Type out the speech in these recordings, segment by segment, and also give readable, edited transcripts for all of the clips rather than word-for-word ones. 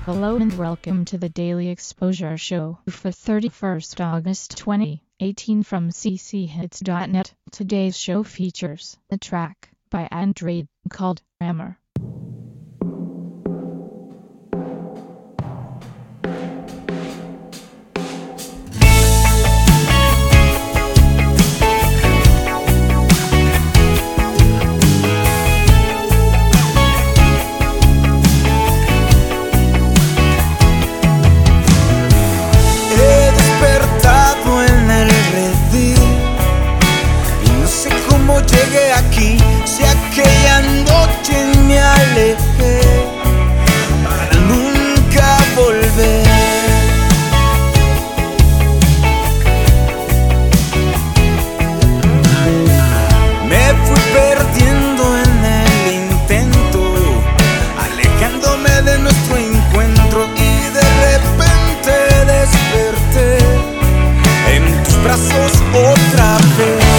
Hello and welcome to the Daily Exposure Show for 31st August 2018 from cchits.net. Today's show features a track by Andrade called Hammer. Llegué aquí, si aquella noche me alejé para nunca volver. Me fui perdiendo en el intento, alejándome de nuestro encuentro, y de repente desperté en tus brazos otra vez.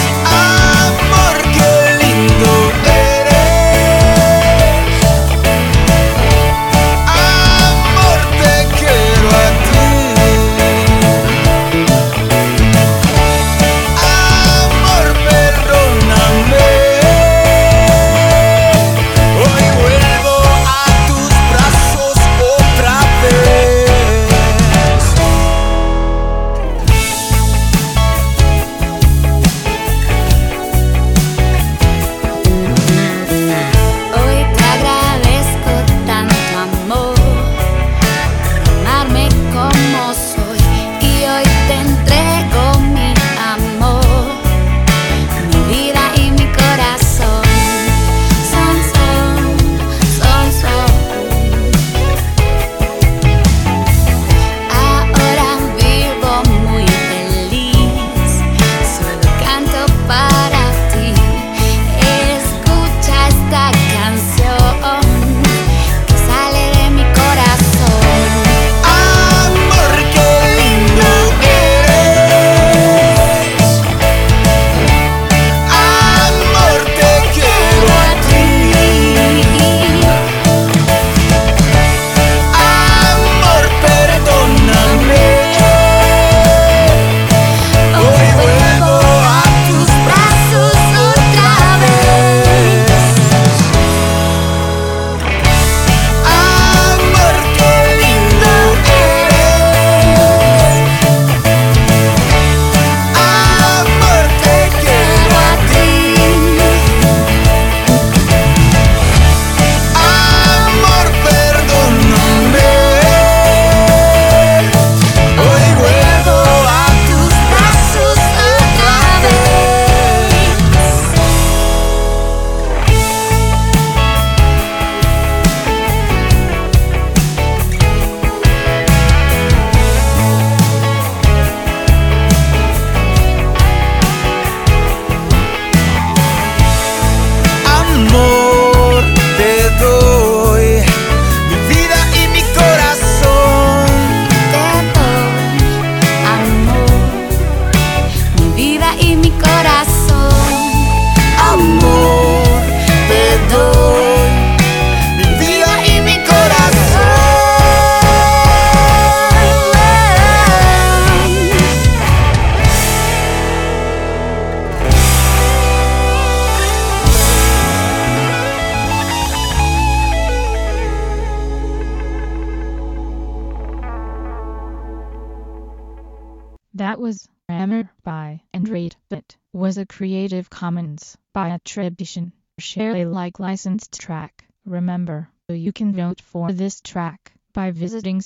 That was Hammer by Andrade. It was a Creative Commons by attribution, share Alike licensed track. Remember, you can vote for this track by visiting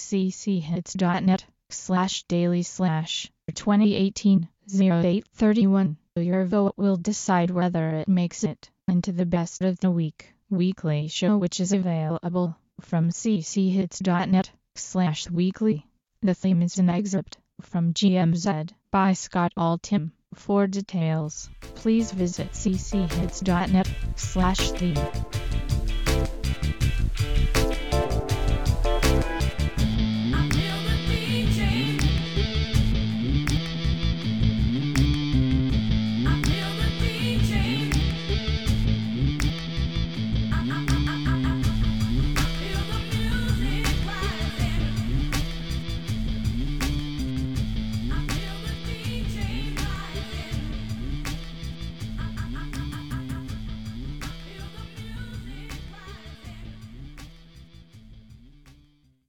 cchits.net/daily/2018-0831. Your vote will decide whether it makes it into the best of the weekly show, which is available from cchits.net/weekly. The theme is an excerpt from GMZ by Scott Altham. For details, please visit cchits.net/theme.